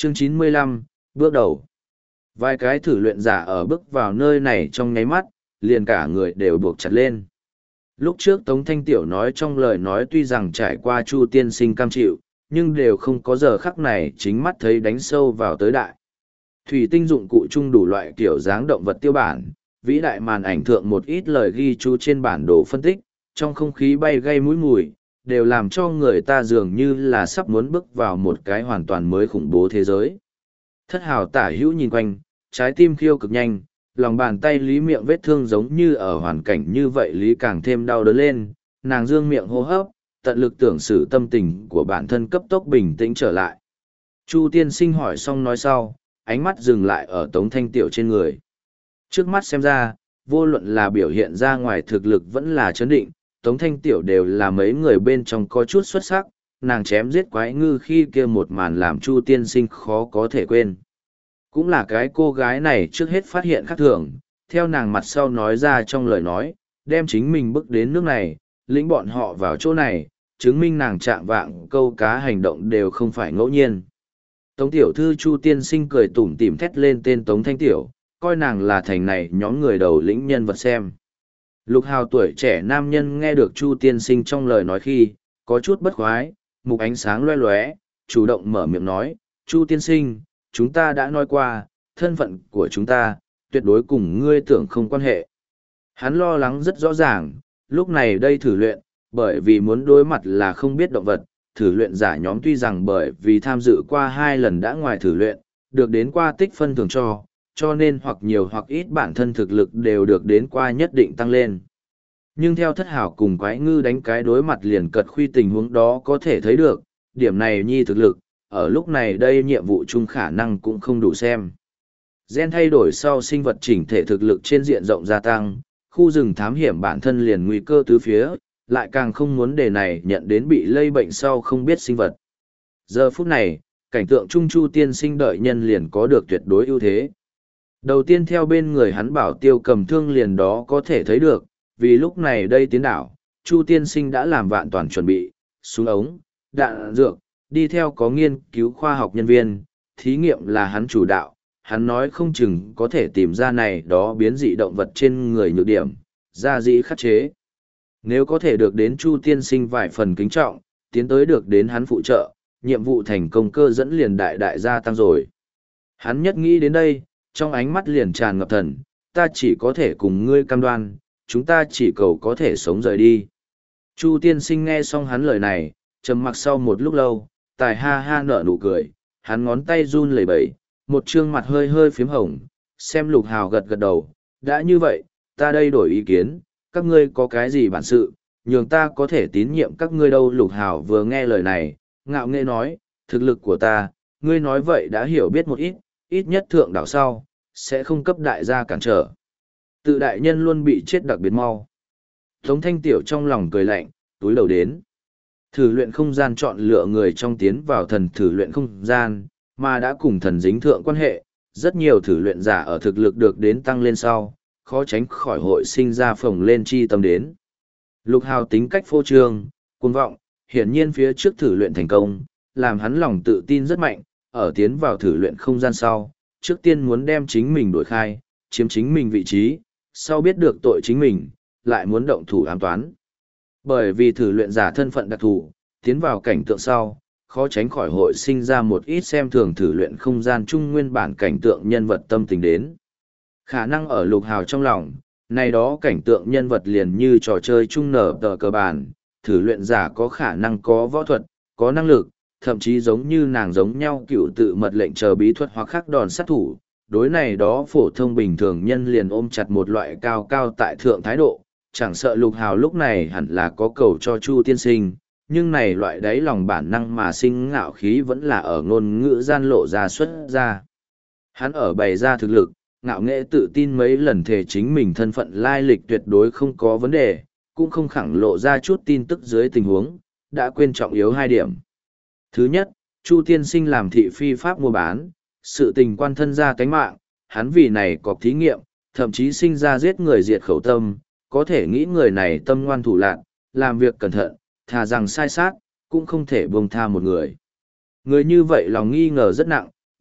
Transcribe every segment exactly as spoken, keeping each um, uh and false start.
Chương chín mươi lăm, bước đầu. Vài cái thử luyện giả ở bước vào nơi này trong nháy mắt, liền cả người đều buộc chặt lên. Lúc trước Tống Thanh Tiểu nói trong lời nói tuy rằng trải qua Chu tiên sinh cam chịu, nhưng đều không có giờ khắc này chính mắt thấy đánh sâu vào tới đại. Thủy tinh dụng cụ chung đủ loại kiểu dáng động vật tiêu bản, vĩ đại màn ảnh thượng một ít lời ghi chú trên bản đồ phân tích, trong không khí bay gây mũi mùi, đều làm cho người ta dường như là sắp muốn bước vào một cái hoàn toàn mới khủng bố thế giới. Thất hào tả hữu nhìn quanh, trái tim khiêu cực nhanh, lòng bàn tay lý miệng vết thương giống như ở hoàn cảnh như vậy lý càng thêm đau đớn lên, nàng dương miệng hô hấp, tận lực tưởng xử tâm tình của bản thân cấp tốc bình tĩnh trở lại. Chu tiên sinh hỏi xong nói sau, ánh mắt dừng lại ở Tống Thanh Tiểu trên người. Trước mắt xem ra, vô luận là biểu hiện ra ngoài thực lực vẫn là chấn định, Tống Thanh Tiểu đều là mấy người bên trong có chút xuất sắc, nàng chém giết quái ngư khi kia một màn làm Chu tiên sinh khó có thể quên. Cũng là cái cô gái này trước hết phát hiện khác thường, theo nàng mặt sau nói ra trong lời nói, đem chính mình bước đến nước này, lĩnh bọn họ vào chỗ này, chứng minh nàng chạm vạng câu cá hành động đều không phải ngẫu nhiên. Tống tiểu thư Chu tiên sinh cười tủm tỉm thét lên tên Tống Thanh Tiểu, coi nàng là thành này nhóm người đầu lĩnh nhân vật xem. Lục hào tuổi trẻ nam nhân nghe được Chu tiên sinh trong lời nói khi, có chút bất khoái, mục ánh sáng loe loé, chủ động mở miệng nói, Chu tiên sinh, chúng ta đã nói qua, thân phận của chúng ta, tuyệt đối cùng ngươi tưởng không quan hệ. Hắn lo lắng rất rõ ràng, lúc này đây thử luyện, bởi vì muốn đối mặt là không biết động vật, thử luyện giả nhóm tuy rằng bởi vì tham dự qua hai lần đã ngoài thử luyện, được đến qua tích phân thường cho, cho nên hoặc nhiều hoặc ít bản thân thực lực đều được đến qua nhất định tăng lên. Nhưng theo thất hảo cùng quái ngư đánh cái đối mặt liền cật khuy tình huống đó có thể thấy được, điểm này nhi thực lực, ở lúc này đây nhiệm vụ chung khả năng cũng không đủ xem. Gen thay đổi sau sinh vật chỉnh thể thực lực trên diện rộng gia tăng, khu rừng thám hiểm bản thân liền nguy cơ tứ phía, lại càng không muốn đề này nhận đến bị lây bệnh sau không biết sinh vật. Giờ phút này, cảnh tượng trung Chu tiên sinh đợi nhân liền có được tuyệt đối ưu thế. Đầu tiên theo bên người hắn bảo tiêu cầm thương liền đó có thể thấy được, vì lúc này đây tiến đảo, Chu tiên sinh đã làm vạn toàn chuẩn bị, súng ống, đạn dược, đi theo có nghiên cứu khoa học nhân viên, thí nghiệm là hắn chủ đạo, hắn nói không chừng có thể tìm ra này đó biến dị động vật trên người nhược điểm, ra dĩ khắc chế. Nếu có thể được đến Chu tiên sinh vài phần kính trọng, tiến tới được đến hắn phụ trợ, nhiệm vụ thành công cơ dẫn liền đại đại gia tăng rồi. Hắn nhất nghĩ đến đây, trong ánh mắt liền tràn ngập thần, ta chỉ có thể cùng ngươi cam đoan, chúng ta chỉ cầu có thể sống rời đi. Chu tiên sinh nghe xong hắn lời này, trầm mặc sau một lúc lâu, tài ha ha nở nụ cười, hắn ngón tay run lẩy bẩy, một trương mặt hơi hơi phím hồng, xem Lục Hào gật gật đầu, đã như vậy, ta đây đổi ý kiến, các ngươi có cái gì bản sự, nhường ta có thể tín nhiệm các ngươi đâu. Lục Hào vừa nghe lời này, ngạo nghễ nói, thực lực của ta, ngươi nói vậy đã hiểu biết một ít, ít nhất thượng đảo sau, sẽ không cấp đại gia cản trở. Tự đại nhân luôn bị chết đặc biệt mau. Tống Thanh Tiểu trong lòng cười lạnh, túi đầu đến. Thử luyện không gian chọn lựa người trong tiến vào thần thử luyện không gian, mà đã cùng thần dính thượng quan hệ, rất nhiều thử luyện giả ở thực lực được đến tăng lên sau, khó tránh khỏi hội sinh ra phồng lên chi tâm đến. Lục Hào tính cách phô trương, cuồng vọng, hiển nhiên phía trước thử luyện thành công, làm hắn lòng tự tin rất mạnh, ở tiến vào thử luyện không gian sau, trước tiên muốn đem chính mình đổi khai, chiếm chính mình vị trí, sau biết được tội chính mình, lại muốn động thủ ám toán. Bởi vì thử luyện giả thân phận đặc thù, tiến vào cảnh tượng sau, khó tránh khỏi hội sinh ra một ít xem thường thử luyện không gian chung nguyên bản cảnh tượng nhân vật tâm tình đến. Khả năng ở Lục Hào trong lòng, này đó cảnh tượng nhân vật liền như trò chơi chung nở tờ cờ bản, thử luyện giả có khả năng có võ thuật, có năng lực, thậm chí giống như nàng giống nhau cựu tự mật lệnh chờ bí thuật hoặc khác đòn sát thủ. Đối này đó phổ thông bình thường nhân liền ôm chặt một loại cao cao tại thượng thái độ, chẳng sợ Lục Hào lúc này hẳn là có cầu cho Chu tiên sinh, nhưng này loại đáy lòng bản năng mà sinh ngạo khí vẫn là ở ngôn ngữ gian lộ ra xuất ra. Hắn ở bày ra thực lực, ngạo nghệ tự tin mấy lần thể chính mình thân phận lai lịch tuyệt đối không có vấn đề, cũng không khẳng lộ ra chút tin tức dưới tình huống, đã quên trọng yếu hai điểm. Thứ nhất, Chu tiên sinh làm thị phi pháp mua bán, sự tình quan thân ra cánh mạng, hắn vì này có thí nghiệm, thậm chí sinh ra giết người diệt khẩu tâm, có thể nghĩ người này tâm ngoan thủ lạn, làm việc cẩn thận, thà rằng sai sát, cũng không thể buông tha một người. Người như vậy lòng nghi ngờ rất nặng,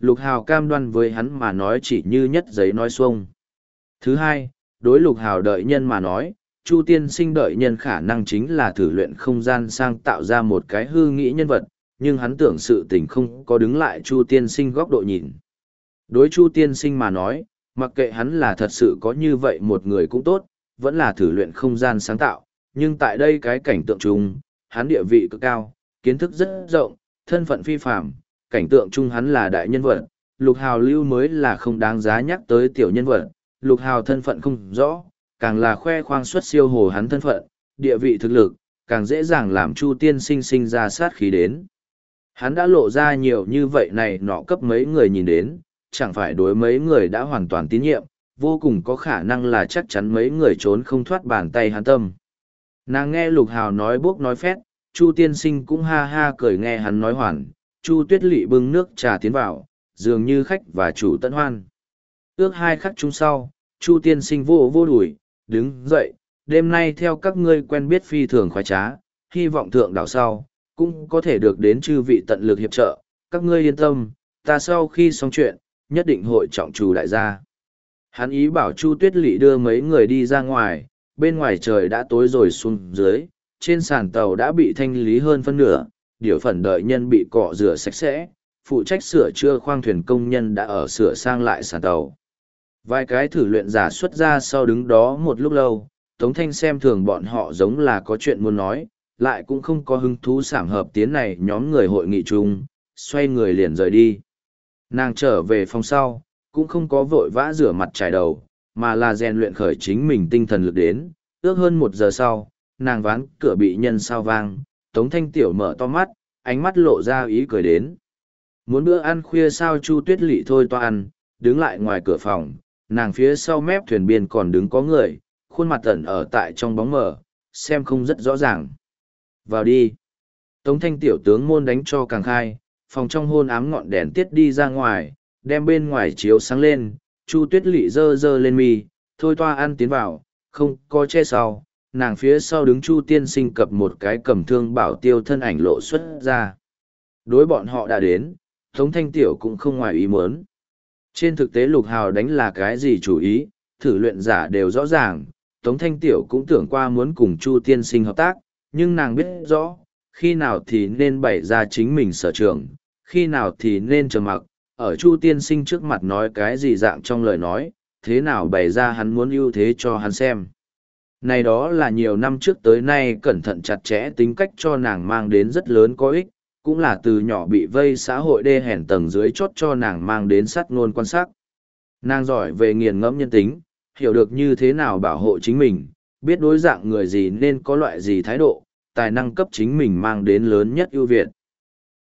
Lục Hào cam đoan với hắn mà nói chỉ như nhất giấy nói xuông. Thứ hai, đối Lục Hào đợi nhân mà nói, Chu tiên sinh đợi nhân khả năng chính là thử luyện không gian sang tạo ra một cái hư nghĩ nhân vật, nhưng hắn tưởng sự tình không có đứng lại Chu tiên sinh góc độ nhìn. Đối Chu tiên sinh mà nói, mặc kệ hắn là thật sự có như vậy một người cũng tốt, vẫn là thử luyện không gian sáng tạo, nhưng tại đây cái cảnh tượng chung, hắn địa vị cực cao, kiến thức rất rộng, thân phận phi phàm, cảnh tượng chung hắn là đại nhân vật, Lục Hào lưu mới là không đáng giá nhắc tới tiểu nhân vật, Lục Hào thân phận không rõ, càng là khoe khoang xuất siêu hồ hắn thân phận, địa vị thực lực, càng dễ dàng làm Chu tiên sinh sinh ra sát khí đến. Hắn đã lộ ra nhiều như vậy này nọ cấp mấy người nhìn đến, chẳng phải đối mấy người đã hoàn toàn tín nhiệm, vô cùng có khả năng là chắc chắn mấy người trốn không thoát bàn tay hắn tâm. Nàng nghe Lục Hào nói bốc nói phét, Chu tiên sinh cũng ha ha cười nghe hắn nói hoàn, Chu Tuyết Lị bưng nước trà tiến vào, dường như khách và chủ tận hoan. Ước hai khắc chung sau, Chu tiên sinh vô vô đùi, đứng dậy, đêm nay theo các ngươi quen biết phi thường khoái trá, hy vọng thượng đảo sau, cũng có thể được đến chư vị tận lực hiệp trợ, các ngươi yên tâm, ta sau khi xong chuyện, nhất định hội trọng trù đại gia. Hắn ý bảo Chu Tuyết Lị đưa mấy người đi ra ngoài, bên ngoài trời đã tối rồi xuống dưới, trên sàn tàu đã bị thanh lý hơn phân nửa, điều phần đợi nhân bị cọ rửa sạch sẽ, phụ trách sửa chữa khoang thuyền công nhân đã ở sửa sang lại sàn tàu. Vài cái thử luyện giả xuất ra sau đứng đó một lúc lâu, Tống Thanh xem thường bọn họ giống là có chuyện muốn nói, lại cũng không có hứng thú sảm hợp tiến này nhóm người hội nghị chung, xoay người liền rời đi. Nàng trở về phòng sau, cũng không có vội vã rửa mặt trải đầu, mà là rèn luyện khởi chính mình tinh thần lực đến, ước hơn một giờ sau, nàng ván cửa bị nhân sao vang, Tống Thanh Tiểu mở to mắt, ánh mắt lộ ra ý cười đến. Muốn bữa ăn khuya sao Chu Tuyết Lị thôi to ăn, đứng lại ngoài cửa phòng, nàng phía sau mép thuyền biên còn đứng có người, khuôn mặt ẩn ở tại trong bóng mờ, xem không rất rõ ràng. Vào đi. Tống Thanh Tiểu tướng môn đánh cho càng khai, phòng trong hôn ám ngọn đèn tiết đi ra ngoài, đem bên ngoài chiếu sáng lên, Chu Tuyết Lị dơ dơ lên mi, thôi toa ăn tiến vào, không có che sau, nàng phía sau đứng Chu tiên sinh cập một cái cầm thương bảo tiêu thân ảnh lộ xuất ra. Đối bọn họ đã đến, Tống Thanh Tiểu cũng không ngoài ý muốn. Trên thực tế Lục Hào đánh là cái gì chủ ý, thử luyện giả đều rõ ràng, Tống Thanh Tiểu cũng tưởng qua muốn cùng Chu tiên sinh hợp tác, nhưng nàng biết rõ, khi nào thì nên bày ra chính mình sở trường, khi nào thì nên trầm mặc, ở Chu tiên sinh trước mặt nói cái gì dạng trong lời nói, thế nào bày ra hắn muốn ưu thế cho hắn xem. Này đó là nhiều năm trước tới nay cẩn thận chặt chẽ tính cách cho nàng mang đến rất lớn có ích, cũng là từ nhỏ bị vây xã hội đê hèn tầng dưới chốt cho nàng mang đến sát ngôn quan sát. Nàng giỏi về nghiền ngẫm nhân tính, hiểu được như thế nào bảo hộ chính mình, biết đối dạng người gì nên có loại gì thái độ, tài năng cấp chính mình mang đến lớn nhất ưu việt.